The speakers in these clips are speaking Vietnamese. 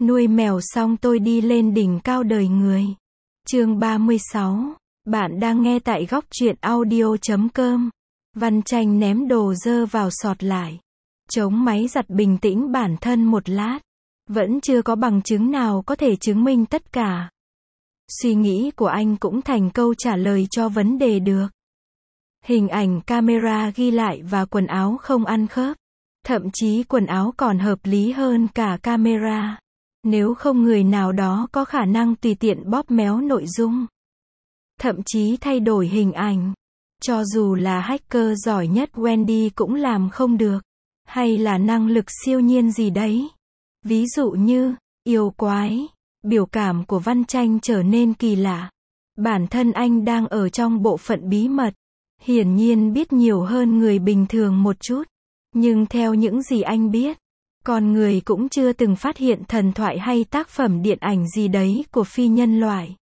Nuôi mèo xong tôi đi lên đỉnh cao đời người. Chương 36. Bạn đang nghe tại góc truyện audio.com. Văn Tranh ném đồ dơ vào sọt lại. Chống máy giặt bình tĩnh bản thân một lát. Vẫn chưa có bằng chứng nào có thể chứng minh tất cả. Suy nghĩ của anh cũng thành câu trả lời cho vấn đề được. Hình ảnh camera ghi lại và quần áo không ăn khớp. Thậm chí quần áo còn hợp lý hơn cả camera. Nếu không người nào đó có khả năng tùy tiện bóp méo nội dung. Thậm chí thay đổi hình ảnh. Cho dù là hacker giỏi nhất Wendy cũng làm không được. Hay là năng lực siêu nhiên gì đấy. Ví dụ như, yêu quái. Biểu cảm của Văn Tranh trở nên kỳ lạ. Bản thân anh đang ở trong bộ phận bí mật. Hiển nhiên biết nhiều hơn người bình thường một chút. Nhưng theo những gì anh biết, con người cũng chưa từng phát hiện thần thoại hay tác phẩm điện ảnh gì đấy của phi nhân loại.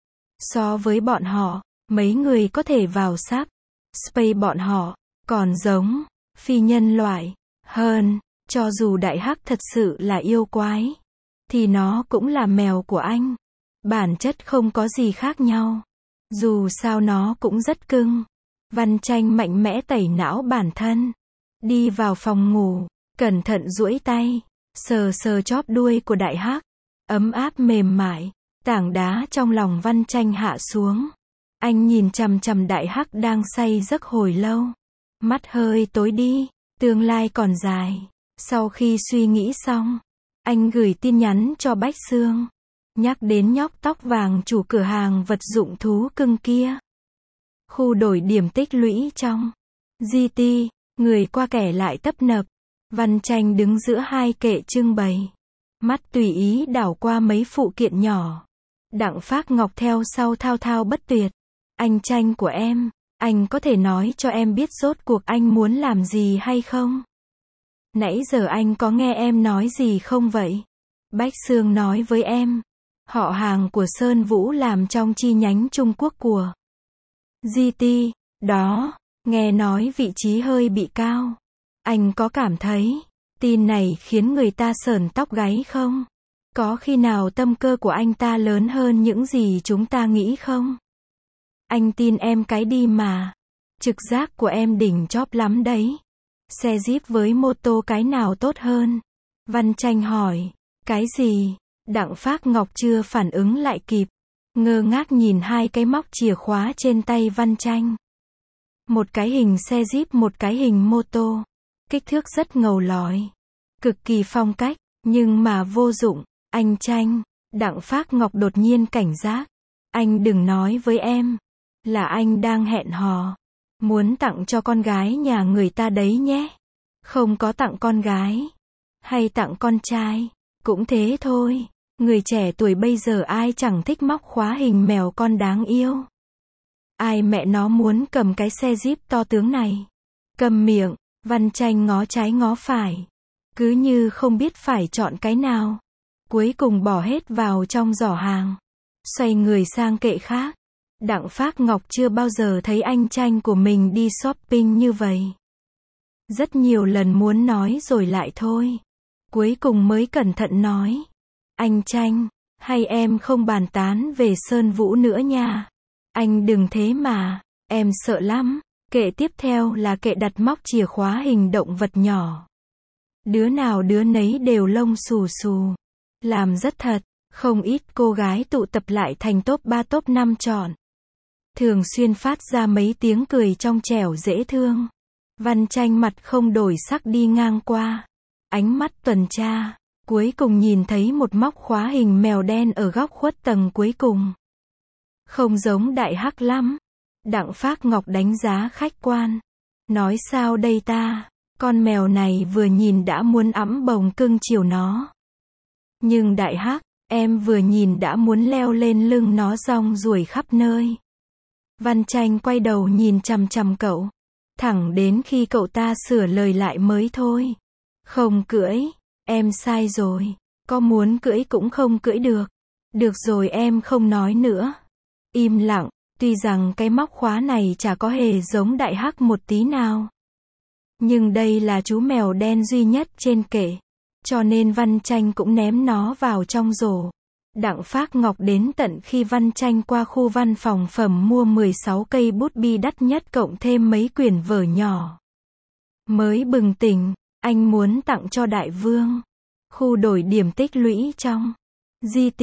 So với bọn họ, mấy người có thể vào sắp space bọn họ, còn giống phi nhân loại hơn. Cho dù đại hắc thật sự là yêu quái, thì nó cũng là mèo của anh. Bản chất không có gì khác nhau. Dù sao nó cũng rất cưng. Văn Tranh mạnh mẽ tẩy não bản thân. Đi vào phòng ngủ, cẩn thận duỗi tay, sờ sờ chóp đuôi của đại hắc. Ấm áp mềm mại, tảng đá trong lòng Văn Tranh hạ xuống. Anh nhìn chằm chằm đại hắc đang say giấc hồi lâu. Mắt hơi tối đi, tương lai còn dài. Sau khi suy nghĩ xong, anh gửi tin nhắn cho Bách Xương. Nhắc đến nhóc tóc vàng chủ cửa hàng vật dụng thú cưng kia. Khu đổi điểm tích lũy trong GT, người qua kẻ lại tấp nập. Văn Tranh đứng giữa hai kệ trưng bày. Mắt tùy ý đảo qua mấy phụ kiện nhỏ. Đặng Phác Ngọc theo sau thao thao bất tuyệt. Anh Tranh của em, anh có thể nói cho em biết rốt cuộc anh muốn làm gì hay không? Nãy giờ anh có nghe em nói gì không vậy? Bách Xương nói với em. Họ hàng của Sơn Vũ làm trong chi nhánh Trung Quốc của GT, đó, nghe nói vị trí hơi bị cao. Anh có cảm thấy, tin này khiến người ta sởn tóc gáy không? Có khi nào tâm cơ của anh ta lớn hơn những gì chúng ta nghĩ không? Anh tin em cái đi mà. Trực giác của em đỉnh chóp lắm đấy. Xe Jeep với mô tô cái nào tốt hơn? Văn Tranh hỏi. Cái gì? Đặng Phác Ngọc chưa phản ứng lại kịp. Ngơ ngác nhìn hai cái móc chìa khóa trên tay Văn Tranh. Một cái hình xe Jeep, một cái hình mô tô. Kích thước rất ngầu lòi. Cực kỳ phong cách, nhưng mà vô dụng. Anh Tranh, Đặng Phác Ngọc đột nhiên cảnh giác. Anh đừng nói với em. Là anh đang hẹn hò. Muốn tặng cho con gái nhà người ta đấy nhé. Không có tặng con gái. Hay tặng con trai. Cũng thế thôi. Người trẻ tuổi bây giờ ai chẳng thích móc khóa hình mèo con đáng yêu. Ai mẹ nó muốn cầm cái xe Jeep to tướng này. Cầm miệng, Văn Tranh ngó trái ngó phải. Cứ như không biết phải chọn cái nào. Cuối cùng bỏ hết vào trong giỏ hàng. Xoay người sang kệ khác. Đặng Phác Ngọc chưa bao giờ thấy anh Tranh của mình đi shopping như vậy. Rất nhiều lần muốn nói rồi lại thôi. Cuối cùng mới cẩn thận nói. Anh Tranh, hay em không bàn tán về Sơn Vũ nữa nha. Anh đừng thế mà, em sợ lắm. Kệ tiếp theo là kệ đặt móc chìa khóa hình động vật nhỏ. Đứa nào đứa nấy đều lông xù xù. Làm rất thật, không ít cô gái tụ tập lại thành top 3 top 5 chọn. Thường xuyên phát ra mấy tiếng cười trong trẻo dễ thương. Văn Tranh mặt không đổi sắc đi ngang qua. Ánh mắt tuần tra. Cuối cùng nhìn thấy một móc khóa hình mèo đen ở góc khuất tầng cuối cùng. Không giống đại hắc lắm. Đặng Phác Ngọc đánh giá khách quan. Nói sao đây ta? Con mèo này vừa nhìn đã muốn ẵm bồng cưng chiều nó. Nhưng đại hắc, em vừa nhìn đã muốn leo lên lưng nó rong ruổi khắp nơi. Văn Tranh quay đầu nhìn chằm chằm cậu. Thẳng đến khi cậu ta sửa lời lại mới thôi. Không cưỡi. Em sai rồi. Có muốn cưỡi cũng không cưỡi được. Được rồi em không nói nữa. Im lặng. Tuy rằng cái móc khóa này chả có hề giống đại hắc một tí nào. Nhưng đây là chú mèo đen duy nhất trên kệ. cho nên Văn Tranh cũng ném nó vào trong rổ. Đặng Phác Ngọc đến tận khi Văn Tranh qua khu văn phòng phẩm mua 16 cây bút bi đắt nhất cộng thêm mấy quyển vở nhỏ. Mới bừng tỉnh, anh muốn tặng cho Đại Vương. Khu đổi điểm tích lũy trong GT,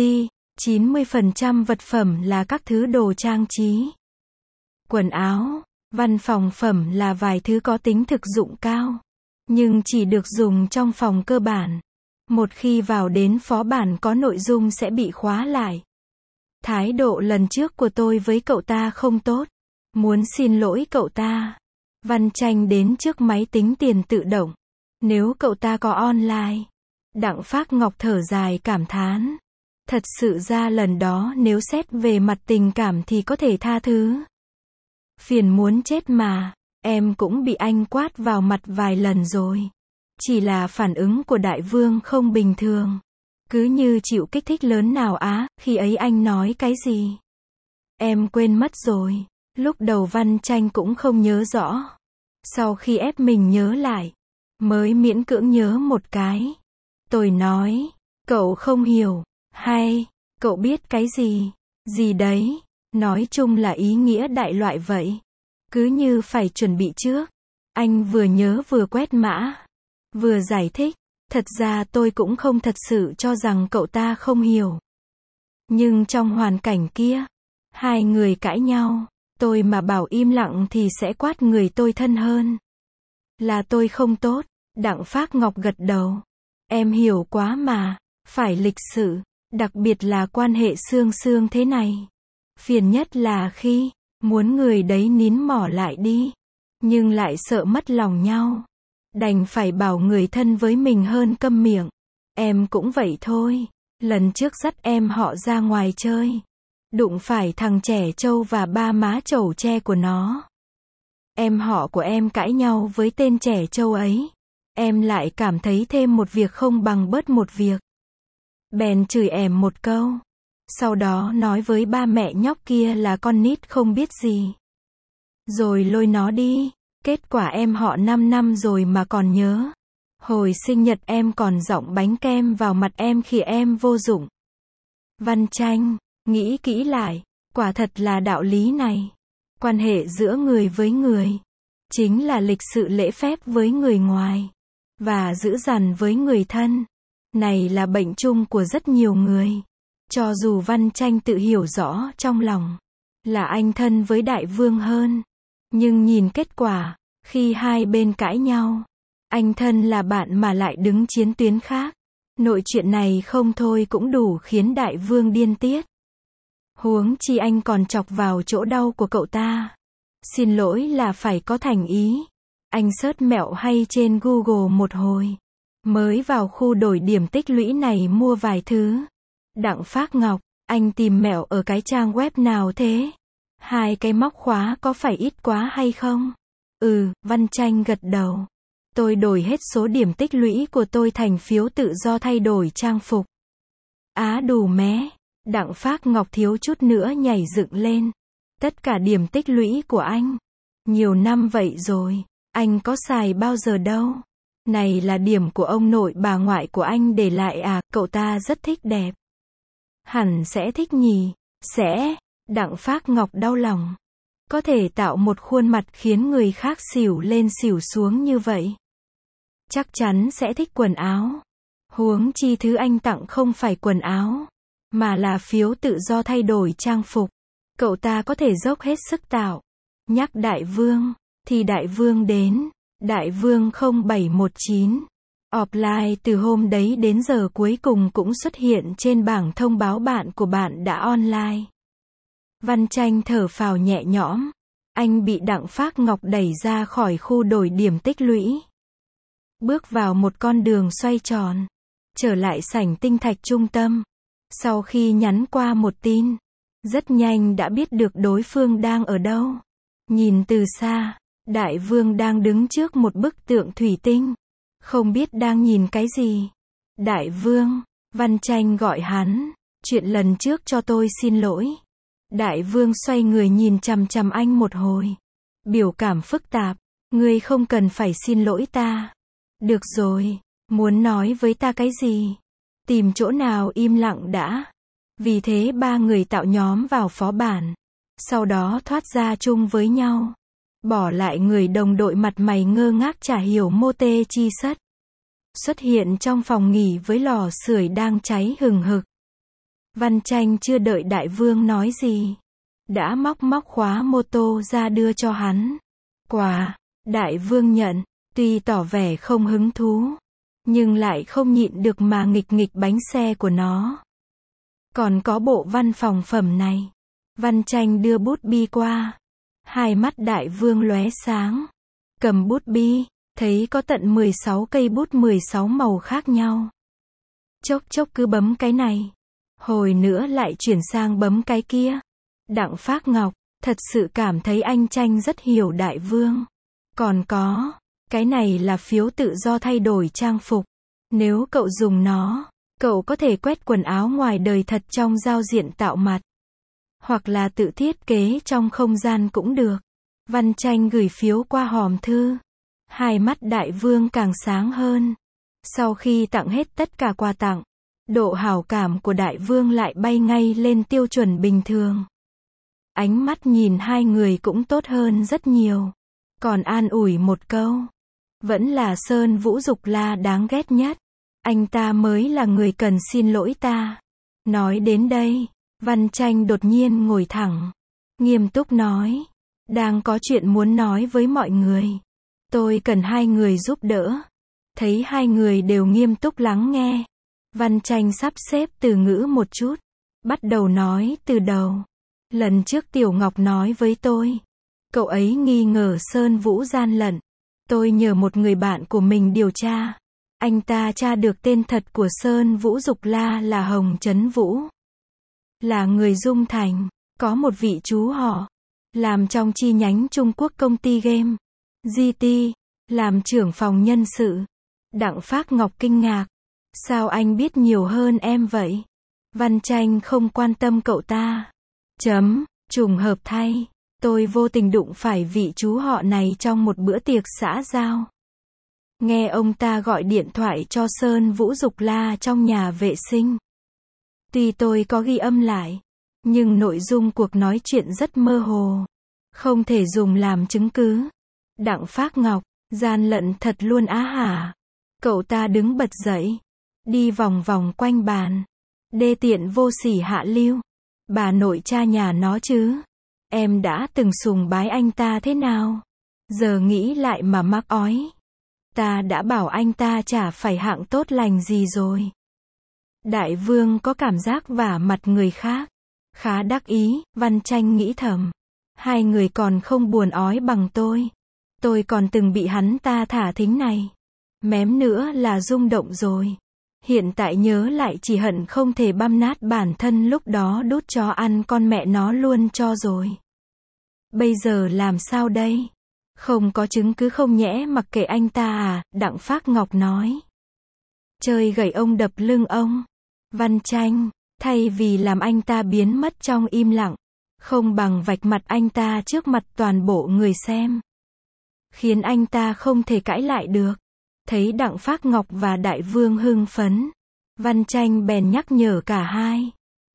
90% vật phẩm là các thứ đồ trang trí. Quần áo, văn phòng phẩm là vài thứ có tính thực dụng cao. Nhưng chỉ được dùng trong phòng cơ bản. Một khi vào đến phó bản có nội dung sẽ bị khóa lại. Thái độ lần trước của tôi với cậu ta không tốt. Muốn xin lỗi cậu ta. Văn Tranh đến trước máy tính tiền tự động. Nếu cậu ta có online. Đặng Phác Ngọc thở dài cảm thán. Thật sự ra lần đó nếu xét về mặt tình cảm thì có thể tha thứ. Phiền muốn chết mà. Em cũng bị anh quát vào mặt vài lần rồi. Chỉ là phản ứng của Đại Vương không bình thường. Cứ như chịu kích thích lớn nào á, khi ấy anh nói cái gì? Em quên mất rồi. Lúc đầu Văn Tranh cũng không nhớ rõ. Sau khi ép mình nhớ lại, mới miễn cưỡng nhớ một cái. Tôi nói, cậu không hiểu, hay, cậu biết cái gì? Gì đấy? Nói chung là ý nghĩa đại loại vậy. Cứ như phải chuẩn bị trước. Anh vừa nhớ vừa quét mã. Vừa giải thích. Thật ra tôi cũng không thật sự cho rằng cậu ta không hiểu. Nhưng trong hoàn cảnh kia, hai người cãi nhau, tôi mà bảo im lặng thì sẽ quát người tôi thân hơn. Là tôi không tốt. Đặng Phác Ngọc gật đầu. Em hiểu quá mà. Phải lịch sự. Đặc biệt là quan hệ xương xương thế này. Phiền nhất là khi muốn người đấy nín mỏ lại đi. Nhưng lại sợ mất lòng nhau. Đành phải bảo người thân với mình hơn câm miệng. Em cũng vậy thôi. Lần trước dắt em họ ra ngoài chơi. Đụng phải thằng trẻ trâu và ba má chẩu tre của nó. Em họ của em cãi nhau với tên trẻ trâu ấy. Em lại cảm thấy thêm một việc không bằng bớt một việc. Bèn chửi em một câu. Sau đó nói với ba mẹ nhóc kia là con nít không biết gì. Rồi lôi nó đi. Kết quả em họ 5 năm rồi mà còn nhớ. Hồi sinh nhật em còn dọng bánh kem vào mặt em khi em vô dụng. Văn Tranh, nghĩ kỹ lại, quả thật là đạo lý này. Quan hệ giữa người với người, chính là lịch sự lễ phép với người ngoài, và giữ dằn với người thân. Này là bệnh chung của rất nhiều người. Cho dù Văn Tranh tự hiểu rõ trong lòng, là anh thân với Đại Vương hơn. Nhưng nhìn kết quả, khi hai bên cãi nhau, anh thân là bạn mà lại đứng chiến tuyến khác. Nội chuyện này không thôi cũng đủ khiến Đại Vương điên tiết. Huống chi anh còn chọc vào chỗ đau của cậu ta. Xin lỗi là phải có thành ý. Anh search mẹo hay trên Google một hồi. Mới vào khu đổi điểm tích lũy này mua vài thứ. Đặng Phác Ngọc, anh tìm mẹo ở cái trang web nào thế? Hai cái móc khóa có phải ít quá hay không? Văn Tranh gật đầu. Tôi đổi hết số điểm tích lũy của tôi thành phiếu tự do thay đổi trang phục. Á đù mé. Đặng Phác Ngọc thiếu chút nữa nhảy dựng lên. Tất cả điểm tích lũy của anh. Nhiều năm vậy rồi. Anh có xài bao giờ đâu. Này là điểm của ông nội bà ngoại của anh để lại à, cậu ta rất thích đẹp. Hẳn sẽ thích nhỉ. Sẽ. Đặng Phác Ngọc đau lòng. Có thể tạo một khuôn mặt khiến người khác xỉu lên xỉu xuống như vậy. Chắc chắn sẽ thích quần áo. Huống chi thứ anh tặng không phải quần áo, mà là phiếu tự do thay đổi trang phục. Cậu ta có thể dốc hết sức tạo. Nhắc Đại Vương, thì Đại Vương đến. Đại Vương 0719. Offline từ hôm đấy đến giờ cuối cùng cũng xuất hiện trên bảng thông báo bạn của bạn đã online. Văn Tranh thở phào nhẹ nhõm. Anh bị Đặng Phác Ngọc đẩy ra khỏi khu đổi điểm tích lũy. Bước vào một con đường xoay tròn. Trở lại sảnh tinh thạch trung tâm. Sau khi nhắn qua một tin, rất nhanh đã biết được đối phương đang ở đâu. Nhìn từ xa, Đại Vương đang đứng trước một bức tượng thủy tinh. Không biết đang nhìn cái gì. Đại Vương, Văn Tranh gọi hắn. Chuyện lần trước cho tôi xin lỗi. Đại Vương xoay người nhìn chằm chằm anh một hồi. Biểu cảm phức tạp. Ngươi không cần phải xin lỗi ta. Được rồi, Muốn nói với ta cái gì? Tìm chỗ nào im lặng đã. Vì thế ba người tạo nhóm vào phó bản. Sau đó thoát ra chung với nhau. Bỏ lại người đồng đội mặt mày ngơ ngác chả hiểu mô tê chi sất. Xuất hiện trong phòng nghỉ với lò sưởi đang cháy hừng hực. Văn Tranh chưa đợi đại vương nói gì. Đã móc khóa mô tô ra đưa cho hắn. Quà, đại vương nhận, tuy tỏ vẻ không hứng thú. Nhưng lại không nhịn được mà nghịch bánh xe của nó. Còn có bộ văn phòng phẩm này. Văn Tranh đưa bút bi qua. Hai mắt đại vương lóe sáng. Cầm bút bi, thấy có tận 16 cây bút 16 màu khác nhau. Chốc cứ bấm cái này. Hồi nữa lại chuyển sang bấm cái kia. Đặng Phác Ngọc, thật sự cảm thấy anh Tranh rất hiểu đại vương. Còn có, cái này là phiếu tự do thay đổi trang phục. Nếu cậu dùng nó, cậu có thể quét quần áo ngoài đời thật trong giao diện tạo mặt. Hoặc là tự thiết kế trong không gian cũng được. Văn Tranh gửi phiếu qua hòm thư. Hai mắt đại vương càng sáng hơn. Sau khi tặng hết tất cả quà tặng, độ hảo cảm của đại vương lại bay ngay lên tiêu chuẩn bình thường. Ánh mắt nhìn hai người cũng tốt hơn rất nhiều. Còn an ủi một câu. Vẫn là Sơn Vũ Dục La đáng ghét nhất. Anh ta mới là người cần xin lỗi ta. Nói đến đây, Văn Tranh đột nhiên ngồi thẳng. Nghiêm túc nói. Đang có chuyện muốn nói với mọi người. Tôi cần hai người giúp đỡ. Thấy hai người đều nghiêm túc lắng nghe. Văn Tranh sắp xếp từ ngữ một chút. Bắt đầu nói từ đầu. Lần trước Tiểu Ngọc nói với tôi. Cậu ấy nghi ngờ Sơn Vũ gian lận. Tôi nhờ một người bạn của mình điều tra. Anh ta tra được tên thật của Sơn Vũ Dục La là Hồng Trấn Vũ. Là người Dung Thành. Có một vị chú họ. Làm trong chi nhánh Trung Quốc công ty game. GT. Làm trưởng phòng nhân sự. Đặng Phác Ngọc kinh ngạc. Sao anh biết nhiều hơn em vậy? Văn Tranh không quan tâm cậu ta. Trùng hợp thay. Tôi vô tình đụng phải vị chú họ này trong một bữa tiệc xã giao. Nghe ông ta gọi điện thoại cho Sơn Vũ Dục La trong nhà vệ sinh. Tuy tôi có ghi âm lại, nhưng nội dung cuộc nói chuyện rất mơ hồ. Không thể dùng làm chứng cứ. Đặng Phác Ngọc, gian lận thật luôn á hả? Cậu ta đứng bật dậy. Đi vòng vòng quanh bàn. Đê tiện vô sỉ hạ lưu. Bà nội cha nhà nó chứ. Em đã từng sùng bái anh ta thế nào? Giờ nghĩ lại mà mắc ói. Ta đã bảo anh ta chả phải hạng tốt lành gì rồi. Đại vương có cảm giác vả mặt người khác. Khá đắc ý, Văn Tranh nghĩ thầm. Hai người còn không buồn ói bằng tôi. Tôi còn từng bị hắn ta thả thính này. Mém nữa là rung động rồi. Hiện tại nhớ lại chỉ hận không thể băm nát bản thân lúc đó đút chó ăn con mẹ nó luôn cho rồi. Bây giờ làm sao đây? Không có chứng cứ không nhẽ mặc kệ anh ta à? Đặng Phác Ngọc nói. Chơi gậy ông đập lưng ông. Văn Tranh, thay vì làm anh ta biến mất trong im lặng, không bằng vạch mặt anh ta trước mặt toàn bộ người xem. Khiến anh ta không thể cãi lại được. Thấy Đặng Phác Ngọc và đại vương hưng phấn. Văn Tranh bèn nhắc nhở cả hai.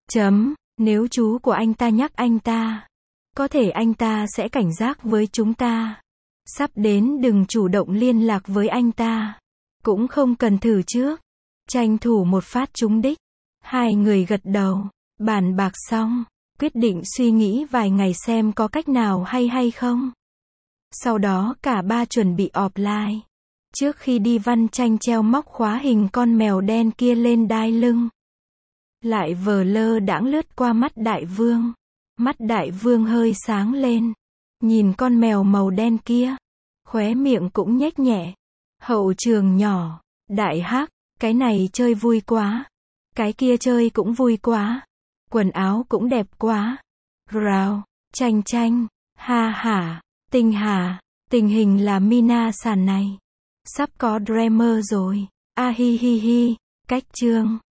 Nếu chú của anh ta nhắc anh ta, có thể anh ta sẽ cảnh giác với chúng ta. Sắp đến đừng chủ động liên lạc với anh ta. Cũng không cần thử trước. Tranh thủ một phát trúng đích. Hai người gật đầu. Bàn bạc xong. Quyết định suy nghĩ vài ngày xem có cách nào hay không. Sau đó cả ba chuẩn bị offline. Trước khi đi Văn Tranh treo móc khóa hình con mèo đen kia lên đai lưng. Lại vờ lơ đãng lướt qua mắt đại vương. Mắt đại vương hơi sáng lên. Nhìn con mèo màu đen kia. Khóe miệng cũng nhếch nhẹ. Hậu trường nhỏ. Đại hắc, cái này chơi vui quá. Cái kia chơi cũng vui quá. Quần áo cũng đẹp quá. Rào, Tranh, ha hả, Tinh Hà, tình hình là Mina sàn này. Sắp có Dreamer rồi. A hi hi hi, cách chương.